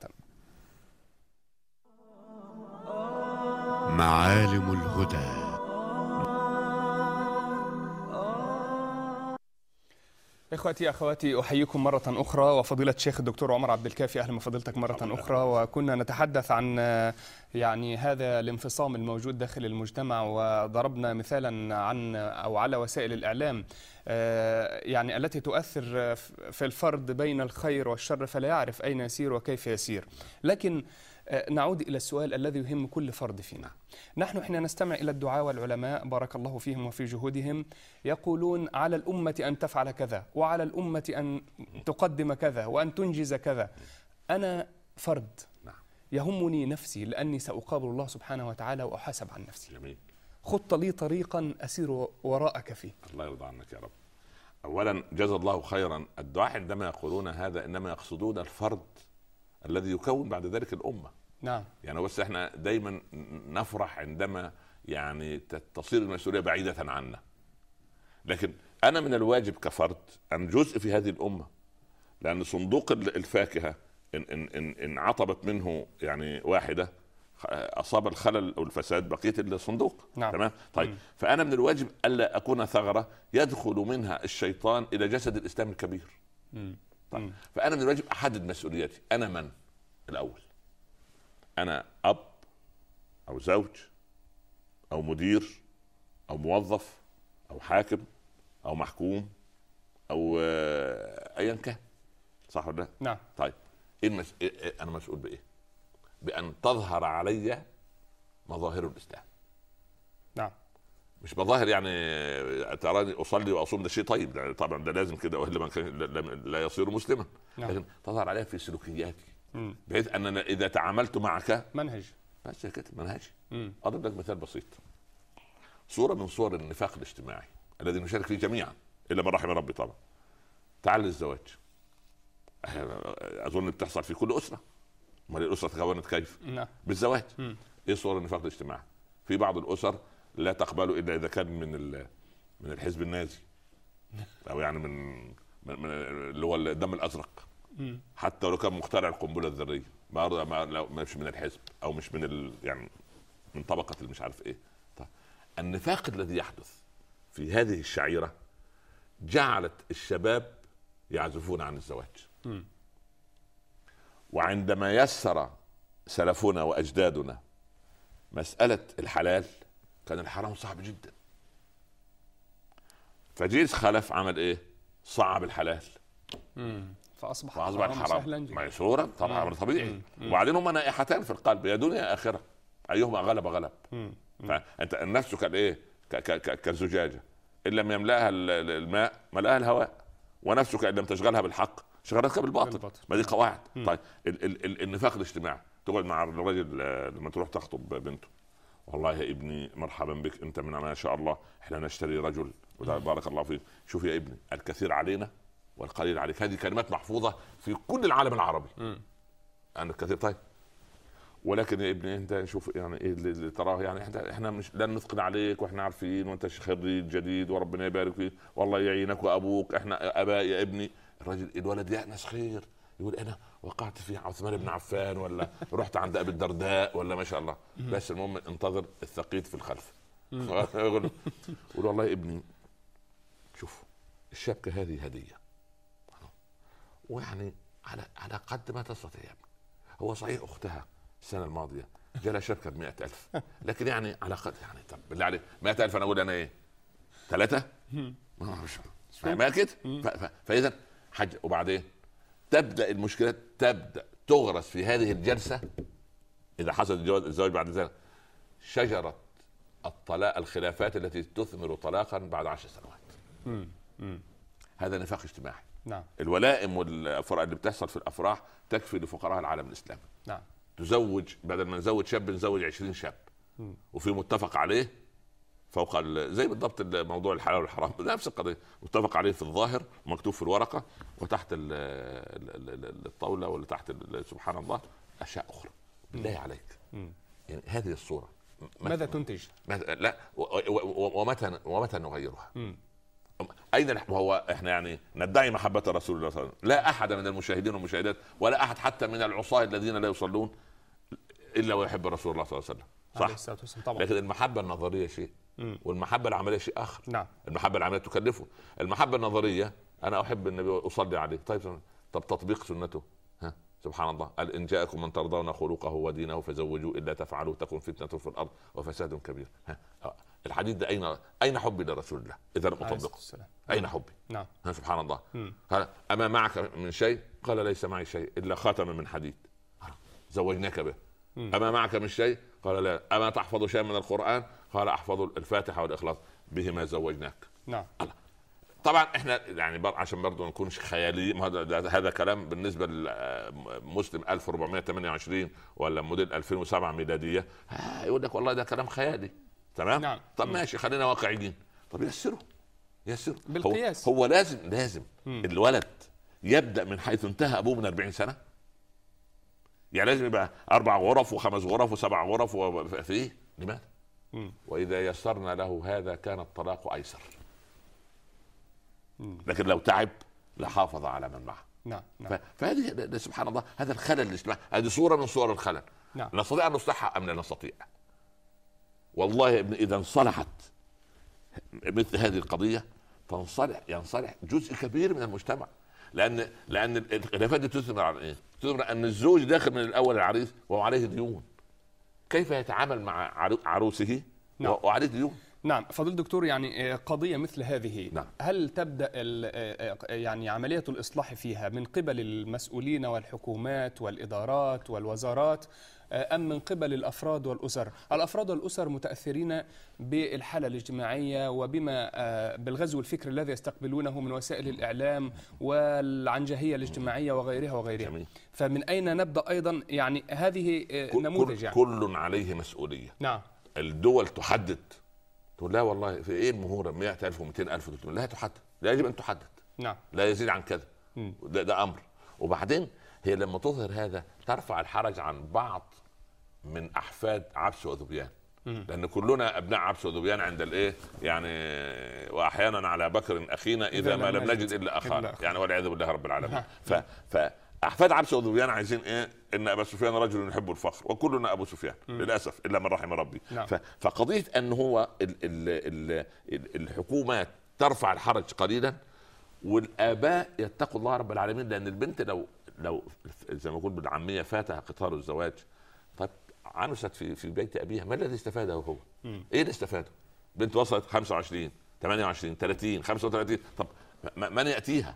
معالم الهدى. إخوتي أخواتي، أحييكم مرة أخرى، وفضيلة الشيخ الدكتور عمر عبد الكافي، أهلا بفضيلتك مرة أخرى. وكنا نتحدث عن يعني هذا الانفصام الموجود داخل المجتمع، وضربنا مثالا عن أو على وسائل الإعلام يعني التي تؤثر في الفرد بين الخير والشر، فلا يعرف أين يسير وكيف يسير. لكن نعود إلى السؤال الذي يهم كل فرد فينا. نحن حين نستمع إلى الدعاة والعلماء بارك الله فيهم وفي جهودهم، يقولون على الأمة أن تفعل كذا، وعلى الأمة أن تقدم كذا، وأن تنجز كذا. أنا فرد يهمني نفسي، لأني سأقابل الله سبحانه وتعالى وأحاسب عن نفسي. جميل. خط لي طريقا أسير وراءك فيه. الله يرضى عنك يا رب. أولا جزا الله خيرا. الدعاة عندما يقولون هذا إنما يقصدون الفرد الذي يكون بعد ذلك الأمة. نعم. يعني بس احنا دايما نفرح عندما يعني تصير المسؤولية بعيدة عنا، لكن أنا من الواجب كفرد أن جزء في هذه الأمة، لأن صندوق الفاكهة إن إن إن, إن عطبت منه يعني واحدة أصاب الخلل أو الفساد بقية الصندوق. نعم. تمام. طيب م. فأنا من الواجب ألا أكون ثغرة يدخل منها الشيطان إلى جسد الإسلام الكبير. م. طيب. م. فأنا من الواجب أحدد مسؤولياتي. أنا من الأول؟ أنا أب أو زوج أو مدير أو موظف أو حاكم أو محكوم أو أيا كان، صح ولا لا؟ نعم. طيب إيه المس... إيه أنا مسؤول بإيه؟ بأن تظهر علي مظاهر الإسلام. نعم. مش مظاهر يعني تراني أصلي وأصوم، ده شيء طيب، يعني طبعا ده لازم كده، وإلا من كان لا يصير مسلما. نعم. لكن تظهر عليها في سلوكياتي، بحيث أننا إذا تعاملت معك منهج، بس كده منهجي. أضرب لك مثال بسيط. صورة من صور النفاق الاجتماعي الذي نشارك فيه جميعا إلا من رحم ربي طبعا. تعال للزواج، أظن بتحصل في كل أسرة، امال الاسره تكونت كيف؟ نعم. بالزواج. مم. ايه صور النفاق الاجتماعي؟ في بعض الاسر لا تقبله الا اذا كان من من الحزب النازي او يعني من من, من اللي هو الدم الازرق. مم. حتى لو كان مخترع القنبله الذريه ما ما لو مش من الحزب او مش من ال يعني من طبقه اللي مش عارف ايه. طيب النفاق الذي يحدث في هذه الشعيره جعلت الشباب يعزفون عن الزواج. مم. وعندما يسر سلفنا واجدادنا مساله الحلال كان الحرام صعب جدا، فجيل خلف عمل ايه؟ صعب الحلال. مم. فاصبح فاصبح الحرام ميسورا طبعا امر طبيعي. وبعدين هما نائحتان في القلب يا دنيا يا اخره، ايهما غلب غلب. مم. فانت النفس كالايه؟ كالزجاجه ان لم يملاها الماء ملاها الهواء، ونفسك ان لم تشغلها بالحق شغلتك بالباطل. ما دي قواعد. مم. طيب ال- ال- ال- النفاق الاجتماعي، تقعد مع الرجل لما تروح تخطب بنته، والله يا ابني مرحبا بك انت من ما شاء الله احنا نشتري رجل بارك الله فيك، شوف يا ابني الكثير علينا والقليل عليك. هذه كلمات محفوظه في كل العالم العربي. مم. انا الكثير طيب، ولكن يا ابني انت شوف يعني ايه اللي تراه، يعني احنا احنا مش لن نثقل عليك واحنا عارفين وانت خريج جديد وربنا يبارك فيك والله يعينك وابوك احنا اباء يا ابني. الرجل الولد يأنس خير يقول انا وقعت في عثمان بن عفان ولا رحت عند ابي الدرداء ولا ما شاء الله، بس المهم انتظر الثقيت في الخلف. يقول والله يا ابني شوف الشبكه هذه هديه ويعني على على قد ما تستطيع. هو صحيح اختها السنه الماضيه جالها شبكه ب مئة ألف، لكن يعني على قد يعني طب بالله عليك مئة ألف انا اقول انا ايه؟ ثلاثه؟ ما كده. فاذا حج. وبعدين تبدا المشكلات تبدا تغرس في هذه الجلسه اذا حصل الجواز الزواج بعد ذلك شجره الطلاق الخلافات التي تثمر طلاقا بعد عشر سنوات. هذا نفاق اجتماعي. نعم. الولائم والافراح اللي بتحصل في الافراح تكفي لفقراء العالم الاسلامي. نعم. تزوج بدل ما نزوج شاب نزوج عشرين شاب. م. وفي متفق عليه فوق زي بالضبط موضوع الحلال والحرام نفس القضيه، متفق عليه في الظاهر ومكتوب في الورقه وتحت الطاوله ولا تحت سبحان الله اشياء اخرى. بالله عليك م. يعني هذه الصوره ماذا تنتج؟ ماذا لا ومتى ومتى نغيرها؟ م. اين هو احنا يعني ندعي محبه رسول الله صلى الله عليه وسلم، لا احد من المشاهدين والمشاهدات ولا احد حتى من العصاة الذين لا يصلون الا ويحب رسول الله صلى الله عليه وسلم، صح؟ طبعا. لكن المحبه النظريه شيء م. والمحبه العمليه شيء اخر. نعم. المحبه العمليه تكلفه. المحبه النظريه انا احب النبي واصلي عليه، طيب طب تطبيق سنته ها سبحان الله قال ان جاءكم من ترضون خلقه ودينه فزوجوه الا تفعلوا تكن فتنه في الارض وفساد كبير. ها الحديث ده اين اين حبي لرسول الله اذا لم اطبقه؟ اين حبي؟ نعم. سبحان الله. قال اما معك من شيء؟ قال ليس معي شيء الا خاتم من حديد زوجناك به. مم. اما معك من شيء؟ قال لا. اما تحفظ شيئا من القران؟ قال احفظ الفاتحه والاخلاص بهما زوجناك. نعم. الله. طبعا احنا يعني عشان برضه ما نكونش خياليين، هذا هذا كلام بالنسبه لمسلم ألف وأربعمائة وثمانية وعشرين ولا موديل ألفين وسبعة ميلاديه يقول لك والله ده كلام خيالي. تمام. نعم. طب ماشي خلينا واقعيين. طب يسروا يسروا بالقياس. هو, هو لازم لازم مم. الولد يبدا من حيث انتهى ابوه من أربعين سنه، يعني لازم يبقى اربع غرف وخمس غرف وسبع غرف وفي ايه؟ لماذا؟ مم. واذا يسرنا له هذا كان الطلاق ايسر. مم. لكن لو تعب لحافظ على من معه. نعم. نعم. فهذه سبحان الله هذا الخلل الاجتماعي، هذه صوره من صور الخلل. نعم. نستطيع ان نصلحها ام لا نستطيع؟ والله يا ابن اذا انصلحت مثل هذه القضيه تنصلح ينصلح جزء كبير من المجتمع، لان لان الخلافات دي تثمر على ايه؟ تثمر ان الزوج داخل من الاول العريس وهو عليه ديون، كيف يتعامل مع عروسه نعم. وعليه ديون؟ نعم. فضيل دكتور يعني قضية مثل هذه نعم. هل تبدأ يعني عملية الإصلاح فيها من قبل المسؤولين والحكومات والإدارات والوزارات أم من قبل الأفراد والأسر؟ الأفراد والأسر متأثرين بالحالة الاجتماعية وبما بالغزو الفكري الذي يستقبلونه من وسائل الإعلام والعنجهية الاجتماعية وغيرها وغيرها. جميل. فمن أين نبدأ أيضا؟ يعني هذه نموذج يعني. كل عليه مسؤولية. نعم. الدول تحدد، تقول لا والله في ايه المهورة مئة ألف ومئتين ألف وثلاثمائة، لا تحدد، لا يجب أن تحدد. نعم. لا يزيد عن كذا. ده, ده أمر. وبعدين هي لما تظهر هذا ترفع الحرج عن بعض من احفاد عبس وذبيان، لان كلنا ابناء عبس وذبيان عند الايه يعني، واحيانا على بكر اخينا اذا ما لم نجد الا اخانا يعني، والعياذ بالله رب العالمين. ف فاحفاد عبس وذبيان عايزين ايه؟ ان ابا سفيان رجل يحب الفخر، وكلنا ابو سفيان للاسف الا من رحم ربي. ف... فقضيه ان هو ال... ال... ال... الحكومات ترفع الحرج قليلا، والاباء يتقوا الله رب العالمين، لان البنت لو لو زي ما يقول بالعاميه فاتها قطار الزواج، طيب عنست في في بيت ابيها، ما الذي استفاده هو؟ مم. ايه اللي استفاده؟ بنت وصلت خمسة وعشرين ثمانية وعشرين ثلاثين خمسة وثلاثين، طب من ياتيها؟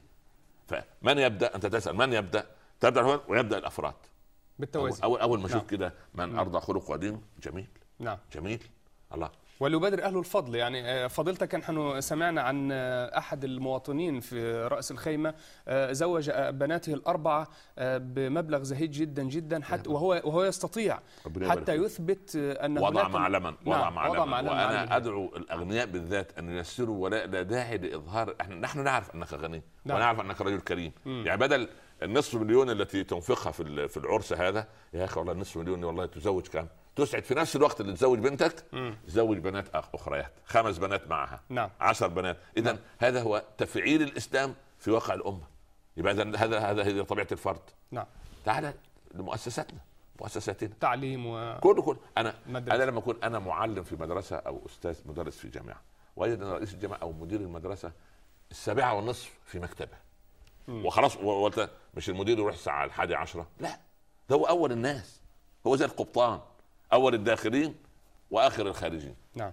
فمن يبدا؟ انت تسال من يبدا؟ تبدا هو ويبدا الافراد بالتوازي. اول اول ما اشوف نعم. كده من نعم. ارضى خلق ودين جميل نعم جميل الله. وليبادر أهل الفضل. يعني فضيلتك نحن سمعنا عن أحد المواطنين في رأس الخيمة زوج بناته الأربعة بمبلغ زهيد جدا جدا، حتى وهو وهو يستطيع حتى يثبت أن وضع معلما وضع معلما. وأنا أدعو الأغنياء بالذات أن ييسروا، ولا لا داعي لإظهار. احنا نحن نعرف أنك غني نعم. ونعرف أنك رجل كريم. مم. يعني بدل النصف مليون التي تنفقها في في العرس هذا، يا أخي والله النصف مليون والله تزوج كام؟ تسعد في نفس الوقت اللي تزوج بنتك مم. تزوج بنات اخريات، خمس بنات معها نعم. عشر بنات. اذا نعم. هذا هو تفعيل الاسلام في واقع الامه. يبقى هذا هذا هذه طبيعه الفرد. نعم. تعال لمؤسساتنا مؤسساتنا تعليم و كله كله انا مدرسة. انا لما اكون انا معلم في مدرسه او استاذ مدرس في جامعه، واجد ان رئيس الجامعه او مدير المدرسه السابعه والنصف في مكتبه مم. وخلاص، وقلت مش المدير يروح الساعه الحادية عشرة، لا ده هو اول الناس، هو زي القبطان، اول الداخلين واخر الخارجين. نعم.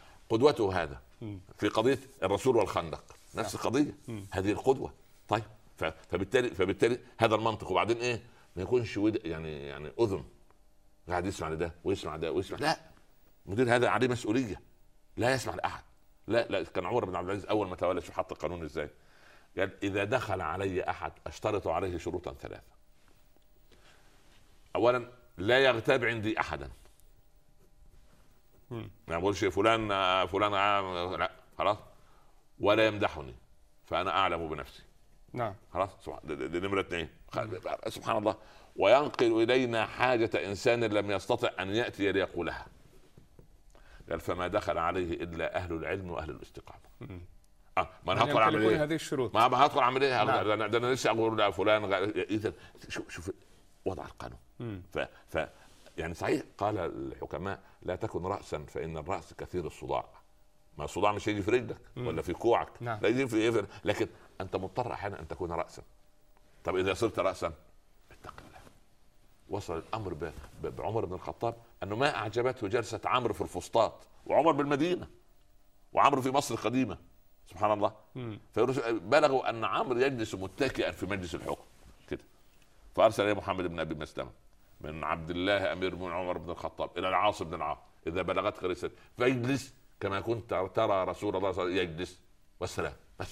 فقدوته هذا مم. في قضيه الرسول والخندق نفس نعم. القضيه مم. هذه القدوه. طيب فبالتالي فبالتالي هذا المنطق. وبعدين ايه؟ ما يكونش ود يعني يعني اذن قاعد يسمع لده ويسمع ده ويسمع، لا، المدير هذا عليه مسؤوليه، لا يسمع لاحد. لا لا كان عمر بن عبد العزيز اول ما تولى شو حط القانون ازاي؟ قال اذا دخل علي احد اشترط عليه شروطا ثلاثه. اولا لا يغتاب عندي احدا، ما يقولش فلان فلان لا خلاص، ولا يمدحني فانا اعلم بنفسي. نعم خلاص. دي نمره اثنين. سبحان الله. وينقل الينا حاجه انسان لم يستطع ان ياتي ليقولها. قال فما دخل عليه الا اهل العلم واهل الاستقامه. اه ما انا هدخل اعمل ايه؟ هذه الشروط ما هدخل اعمل ايه؟ نعم. ده انا لسه اقول لا فلان. اذا شوف شوف وضع القانون. ف ف يعني صحيح قال الحكماء لا تكن رأسا فإن الرأس كثير الصداع. ما الصداع مش يجي في رجلك ولا في كوعك نعم. لا يجي في إيه، لكن أنت مضطر أحيانا أن تكون رأسا. طب إذا صرت رأسا اتق الله. وصل الأمر بعمر بن الخطاب أنه ما أعجبته جلسة عمرو في الفسطاط، وعمر بالمدينة وعمرو في مصر القديمة. سبحان الله. بلغوا أن عمرو يجلس متكئا في مجلس الحكم كده، فأرسل إليه محمد بن أبي مسلمة من عبد الله امير بن عمر بن الخطاب الى العاص بن العاص اذا بلغتك رسالة فاجلس كما كنت ترى رسول الله صلى الله عليه وسلم يجلس والسلام بس.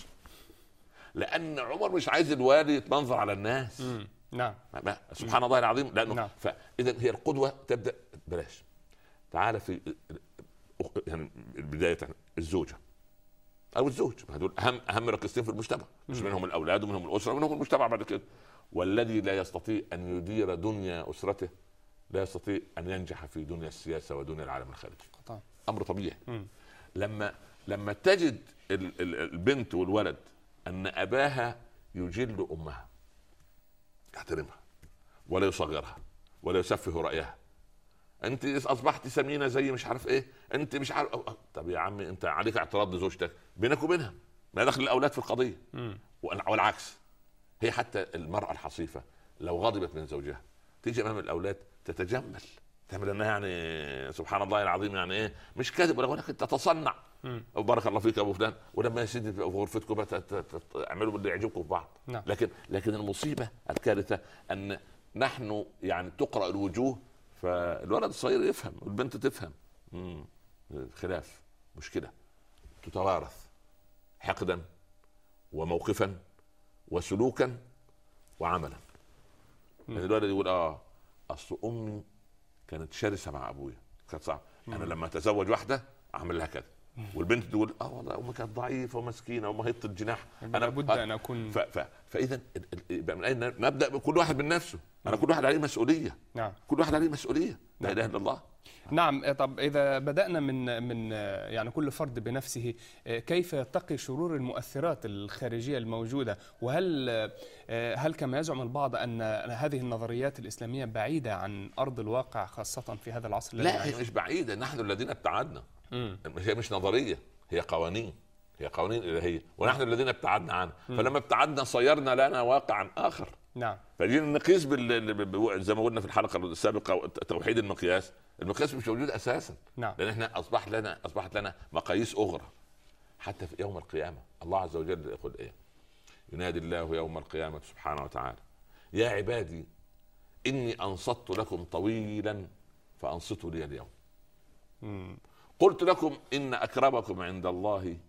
لان عمر مش عايز الوالي يتمنظر على الناس. مم. نعم. سبحان الله العظيم. لانه نعم. فاذا هي القدوه تبدا بلاش. تعال في يعني البدايه الزوجه او الزوج، هذول اهم اهم ركيزتين في المجتمع، مش منهم الاولاد ومنهم الاسره ومنهم المجتمع بعد كده. والذي لا يستطيع أن يدير دنيا أسرته لا يستطيع أن ينجح في دنيا السياسة ودنيا العالم الخارجي. طبعا. أمر طبيعي. م. لما لما تجد البنت والولد أن أباها يجل أمها، يحترمها ولا يصغرها ولا يسفه رأيها، أنت أصبحت سمينة زي مش عارف إيه، أنت مش عارف. طب يا عمي أنت عليك اعتراض لزوجتك بينك وبينها، ما دخل الأولاد في القضية. م. والعكس. هي حتى المرأة الحصيفة لو غضبت من زوجها تيجي امام الاولاد تتجمل، تعمل انها يعني سبحان الله العظيم يعني ايه مش كاذب ولا ولكن تتصنع. بارك الله فيك يا ابو فلان، ولما يا سيدي في غرفتكم اعملوا باللي يعجبكم في بعض. نعم. لكن لكن المصيبه الكارثه ان نحن يعني تقرا الوجوه فالولد الصغير يفهم والبنت تفهم. مم. خلاف مشكله تتوارث حقدا وموقفا وسلوكا وعملا. يعني الولد يقول اه اصل امي كانت شرسه مع ابويا، كانت صعبه، انا لما اتزوج واحده اعمل لها كذا. والبنت تقول اه والله امي كانت ضعيفه ومسكينه وما هيط الجناح. انا لابد ان اكون ف... ف... فاذا من اين نبدا؟ كل واحد من نفسه. انا كل واحد عليه مسؤوليه. نعم. كل واحد عليه مسؤوليه. لا اله الا الله. نعم. طب إذا بدأنا من من يعني كل فرد بنفسه، كيف يتقي شرور المؤثرات الخارجية الموجودة؟ وهل هل كما يزعم البعض أن هذه النظريات الإسلامية بعيدة عن أرض الواقع خاصة في هذا العصر؟ لا، هي مش بعيدة، نحن الذين ابتعدنا. مم. هي مش نظرية، هي قوانين، هي قوانين إلهية، ونحن الذين ابتعدنا عنها. فلما ابتعدنا صيرنا لنا واقعا آخر. نعم. فجينا نقيس بال... زي ما قلنا في الحلقة السابقة توحيد المقياس. المقياس مش موجود اساسا. نعم. لان احنا اصبح لنا اصبحت لنا مقاييس اخرى. حتى في يوم القيامه الله عز وجل يقول ايه؟ ينادي الله يوم القيامه سبحانه وتعالى: يا عبادي اني انصت لكم طويلا فانصتوا لي اليوم. مم. قلت لكم ان اكرمكم عند الله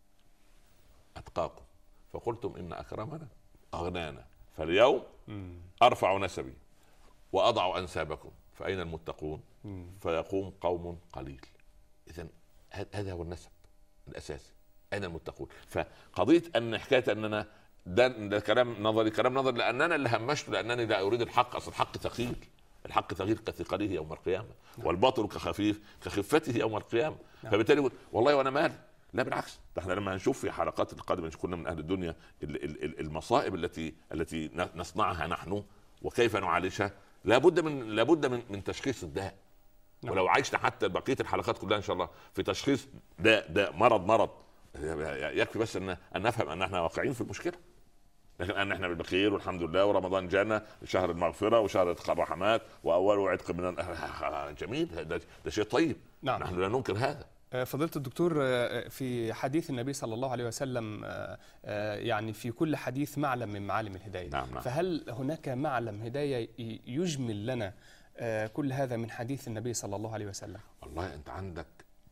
اتقاكم فقلتم ان اكرمنا اغنانا فاليوم مم. ارفع نسبي واضع انسابكم فأين المتقون؟ مم. فيقوم قوم قليل. إذن هذا هو النسب الأساسي. أين المتقون؟ فقضية أن حكاية أننا ده, ده كلام نظري، كلام نظري لأننا اللي همشته، لأنني لا أريد الحق. أصل الحق ثقيل، الحق ثقيل كثقله يوم القيامة. نعم. والباطل كخفيف كخفته يوم القيامة. نعم. فبالتالي يقول والله وأنا مال. لا بالعكس، احنا لما هنشوف في حلقات القادمة كنا من أهل الدنيا المصائب التي التي نصنعها نحن وكيف نعالجها. لابد من لابد من من تشخيص الداء. نعم. ولو عشنا حتى بقيه الحلقات كلها ان شاء الله في تشخيص داء داء مرض مرض يكفي بس ان ان نفهم ان احنا واقعين في المشكله. لكن ان احنا بخير والحمد لله ورمضان جانا شهر المغفره وشهر الرحمات واول عتق من جميل، ده, ده شيء طيب. نعم. نحن لا ننكر هذا. فضيلة الدكتور، في حديث النبي صلى الله عليه وسلم يعني في كل حديث معلم من معالم الهداية. نعم نعم. فهل هناك معلم هداية يجمل لنا كل هذا من حديث النبي صلى الله عليه وسلم؟ والله أنت عندك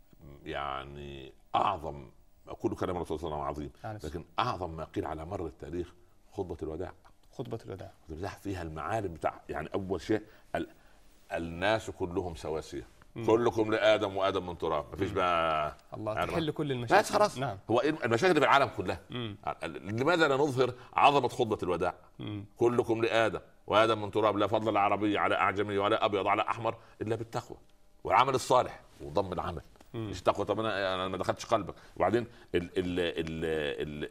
يعني أعظم، أقول كلام الرسول صلى الله عليه وسلم عظيم، لكن أعظم ما قيل على مر التاريخ خطبة الوداع. خطبة الوداع فيها المعالم بتاع يعني أول شيء الناس كلهم سواسية. مم. كلكم لآدم وآدم من تراب. مفيش بقى الله يعني تحل كل المشاكل. بس خلاص. نعم. هو المشاكل في العالم كلها. مم. لماذا لا نظهر عظمة خطبة الوداع؟ مم. كلكم لآدم وآدم من تراب لا فضل العربي على أعجمي ولا أبيض على أحمر إلا بالتقوى والعمل الصالح وضم العمل. مم. مش تقوى. طب أنا أنا ما دخلتش قلبك. وبعدين ال ال ال ال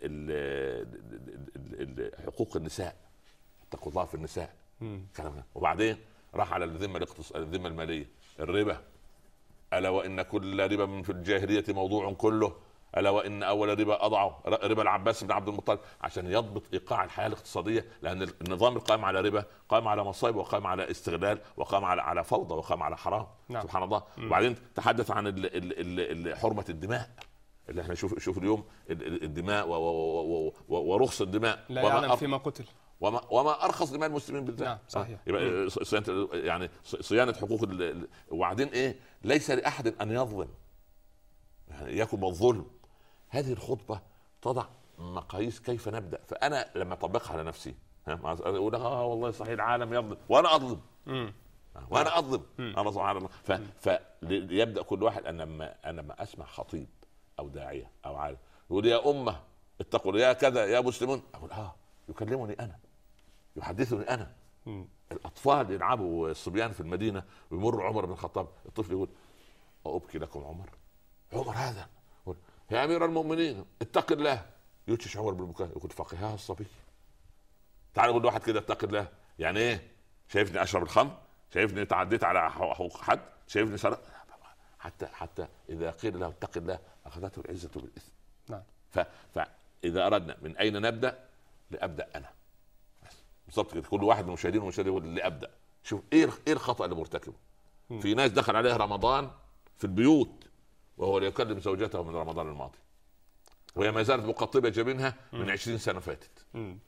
ال ال حقوق النساء، اتقوا الله في النساء. كلامنا. وبعدين راح على الذمة الاقتصادية، الذمة المالية، الربا. ألا وإن كل ربا من في الجاهلية موضوع كله، ألا وإن أول ربا أضعه ربا العباس بن عبد المطلب، عشان يضبط إيقاع الحياة الاقتصادية، لأن النظام القائم على ربا قائم على مصائب وقائم على استغلال وقائم على على فوضى وقائم على حرام. نعم. سبحان الله. م. وبعدين تحدث عن ال ال ال حرمة الدماء اللي احنا شوف شوف اليوم الدماء ورخص الدماء لا يعلم فيما قتل وما وما ارخص دماء المسلمين بالذات. نعم صحيح. يبقى صيانه يعني صيانه حقوق. وبعدين ايه؟ ليس لاحد ان يظلم، يعني يكون الظلم. هذه الخطبه تضع مقاييس كيف نبدا. فانا لما اطبقها على نفسي اقول اه والله صحيح العالم يظلم وانا اظلم. امم وانا اظلم. انا سبحان الله. فليبدا كل واحد. انا لما انا لما اسمع خطيب او داعيه او عالم يقول يا امه اتقوا يا كذا يا مسلمون، اقول اه يكلمني انا، يحدثني انا. م. الاطفال يلعبوا الصبيان في المدينه ويمر عمر بن الخطاب، الطفل يقول أبكي لكم عمر؟ عمر هذا يقول يا امير المؤمنين اتق الله، يوشش عمر بالبكاء يقول فقهها الصبي. تعال نقول لواحد كده اتق الله، يعني ايه؟ شايفني اشرب الخمر؟ شايفني تعديت على حقوق حد؟ شايفني سرق؟ حتى حتى اذا قيل له اتق الله اخذته العزه بالاثم. نعم. فاذا اردنا من اين نبدا؟ لابدا انا بالضبط كده. كل واحد من المشاهدين والمشاهدين يقول اللي ابدا شوف ايه ايه الخطا اللي مرتكبه. في ناس دخل عليها رمضان في البيوت وهو يكلم زوجته من رمضان الماضي وهي ما زالت مقطبه جبينها من عشرين سنه فاتت.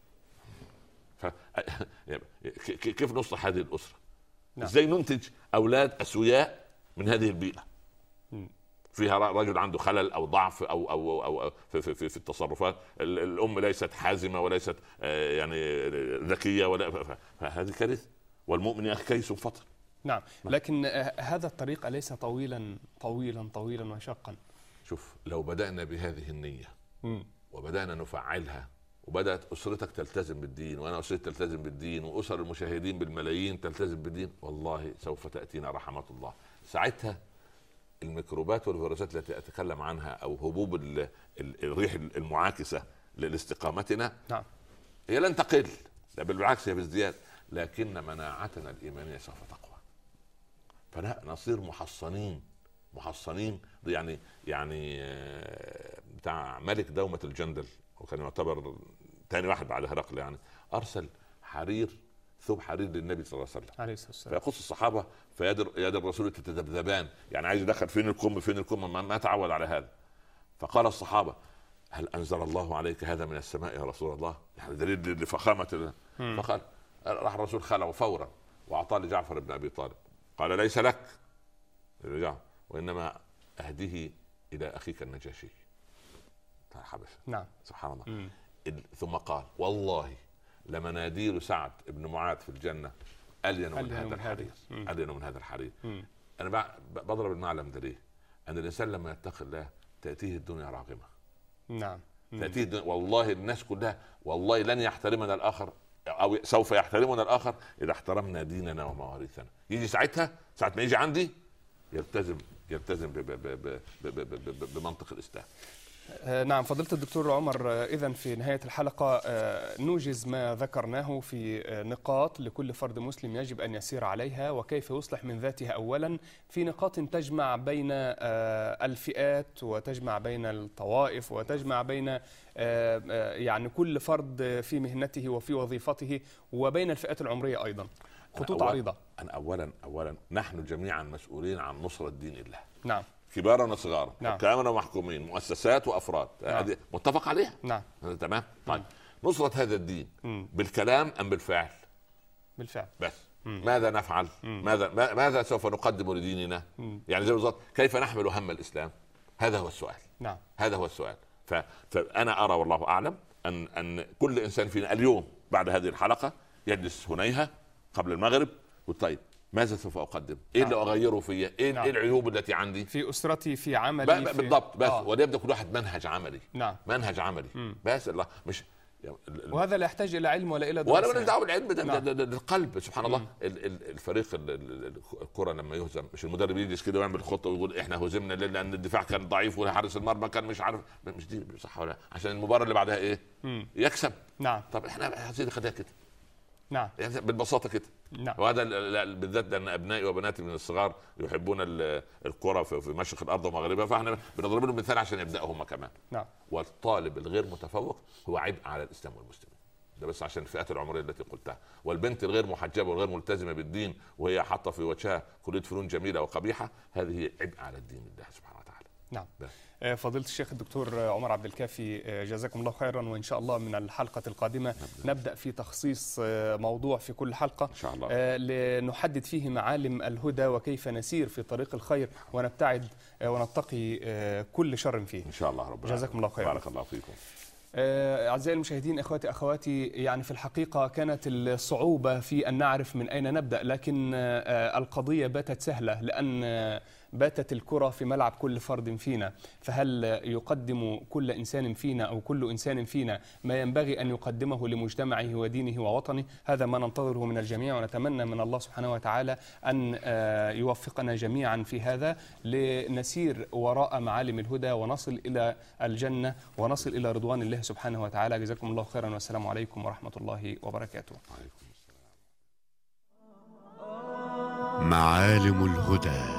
ف... كيف نصلح هذه الاسره؟ نعم. ازاي ننتج اولاد اسوياء من هذه البيئه فيها رجل عنده خلل او ضعف او او او, أو في, في, في التصرفات، الام ليست حازمه وليست يعني ذكيه ولا، فهذه كارثه. والمؤمن يا كيس فطر. نعم. لكن هذا الطريق أليس طويلا طويلا طويلا وشاقا؟ شوف لو بدأنا بهذه النية م. وبدأنا نفعلها، وبدأت أسرتك تلتزم بالدين، وأنا أسرتي تلتزم بالدين، وأسر المشاهدين بالملايين تلتزم بالدين، والله سوف تأتينا رحمة الله. ساعتها الميكروبات والفيروسات التي أتكلم عنها أو هبوب ال ال الريح المعاكسة لاستقامتنا نعم. هي لن تقل، لا بالعكس هي بازدياد، لكن مناعتنا الإيمانية سوف تقوى، فلا نصير محصنين محصنين. يعني يعني بتاع ملك دومة الجندل، وكان يعتبر ثاني واحد بعد هرقل، يعني ارسل حرير، ثوب حرير للنبي صلى الله عليه وسلم عليه الصلاه والسلام، فيقص الصحابه فيد يد الرسول تتذبذبان، يعني عايز يدخل فين الكم فين الكم، ما, ما تعود على هذا. فقال الصحابه هل انزل الله عليك هذا من السماء يا رسول الله؟ يعني دليل لفخامه. فقال راح الرسول خلعه فورا واعطاه لجعفر بن ابي طالب، قال ليس لك وانما اهديه الى اخيك النجاشي حبشة. نعم. سبحان الله. مم. ثم قال والله لمناديل سعد بن معاذ في الجنة ألين من هذا الحرير، ألين من هذا الحرير. أنا بضرب المعلم ده ليه؟ أن الإنسان لما يتقي الله تأتيه الدنيا راغمة. نعم. تأتيه الدنيا، والله الناس كلها والله لن يحترمنا الآخر أو سوف يحترمنا الآخر إذا احترمنا ديننا ومواريثنا. يجي ساعتها ساعة ما يجي عندي يلتزم يلتزم بمنطق الإسلام. نعم فضيلة الدكتور عمر، إذن في نهاية الحلقة نوجز ما ذكرناه في نقاط لكل فرد مسلم يجب أن يسير عليها وكيف يصلح من ذاته أولا، في نقاط تجمع بين الفئات وتجمع بين الطوائف وتجمع بين يعني كل فرد في مهنته وفي وظيفته وبين الفئات العمرية أيضا. خطوط أنا عريضة. أنا أولا أولا نحن جميعا مسؤولين عن نصرة دين الله. نعم. كبارا وصغارا، نعم. حكاما ومحكومين، مؤسسات وافراد، نعم. هذه متفق عليها. نعم. تمام. طيب نصرة هذا الدين مم. بالكلام ام بالفعل؟ بالفعل. بس مم. ماذا نفعل؟ مم. ماذا ماذا سوف نقدم لديننا؟ مم. يعني زي بالضبط كيف نحمل هم الاسلام؟ هذا هو السؤال. نعم. هذا هو السؤال. ف... فانا ارى والله اعلم ان ان كل انسان فينا اليوم بعد هذه الحلقة يجلس هنيها قبل المغرب وطيب ماذا سوف اقدم؟ ايه نعم. اللي اغيره فيا؟ ايه, نعم. إيه العيوب التي عندي في اسرتي في عملي؟ في... بالضبط. بس آه. وليبدا كل واحد منهج عملي. نعم. منهج عملي. مم. بس الله مش ال... وهذا لا يحتاج الى علم ولا الى دراسه، ولا مالناش دعوه بالعلم ده. نعم. للقلب. سبحان الله. ال... ال... الفريق ال... الكره لما يهزم مش المدرب يجلس كده ويعمل خطه ويقول احنا هزمنا لان الدفاع كان ضعيف وحارس المرمى كان مش عارف، مش دي صح ولا عشان المباراه اللي بعدها ايه؟ مم. يكسب. نعم. طب احنا سيدي خليها كده. نعم. يعني بالبساطه كده. نعم. وهذا بالذات لان ابنائي وبناتي من الصغار يحبون الكره في مشرق الارض ومغربها، فاحنا بنضرب لهم مثال عشان يبداوا هم كمان. نعم. والطالب الغير متفوق هو عبء على الاسلام والمسلمين، ده بس عشان الفئات العمريه التي قلتها. والبنت الغير محجبه والغير ملتزمه بالدين وهي حاطه في وجهها كليه فنون جميله وقبيحه، هذه هي عبء على الدين الله سبحانه وتعالى. نعم. فضيلة الشيخ الدكتور عمر عبد الكافي، جزاكم الله خيرا، وإن شاء الله من الحلقة القادمة نبدأ في تخصيص موضوع في كل حلقة إن شاء الله لنحدد فيه معالم الهدى وكيف نسير في طريق الخير ونبتعد ونتقي كل شر فيه إن شاء الله رب. جزاكم الله خيرا. بارك الله فيكم. أعزائي المشاهدين، إخواتي أخواتي، يعني في الحقيقة كانت الصعوبة في أن نعرف من أين نبدأ، لكن القضية باتت سهلة لأن باتت الكرة في ملعب كل فرد فينا. فهل يقدم كل إنسان فينا أو كل إنسان فينا ما ينبغي أن يقدمه لمجتمعه ودينه ووطنه؟ هذا ما ننتظره من الجميع، ونتمنى من الله سبحانه وتعالى أن يوفقنا جميعا في هذا لنسير وراء معالم الهدى ونصل إلى الجنة ونصل إلى رضوان الله سبحانه وتعالى. جزاكم الله خيرا والسلام عليكم ورحمة الله وبركاته. معالم الهدى.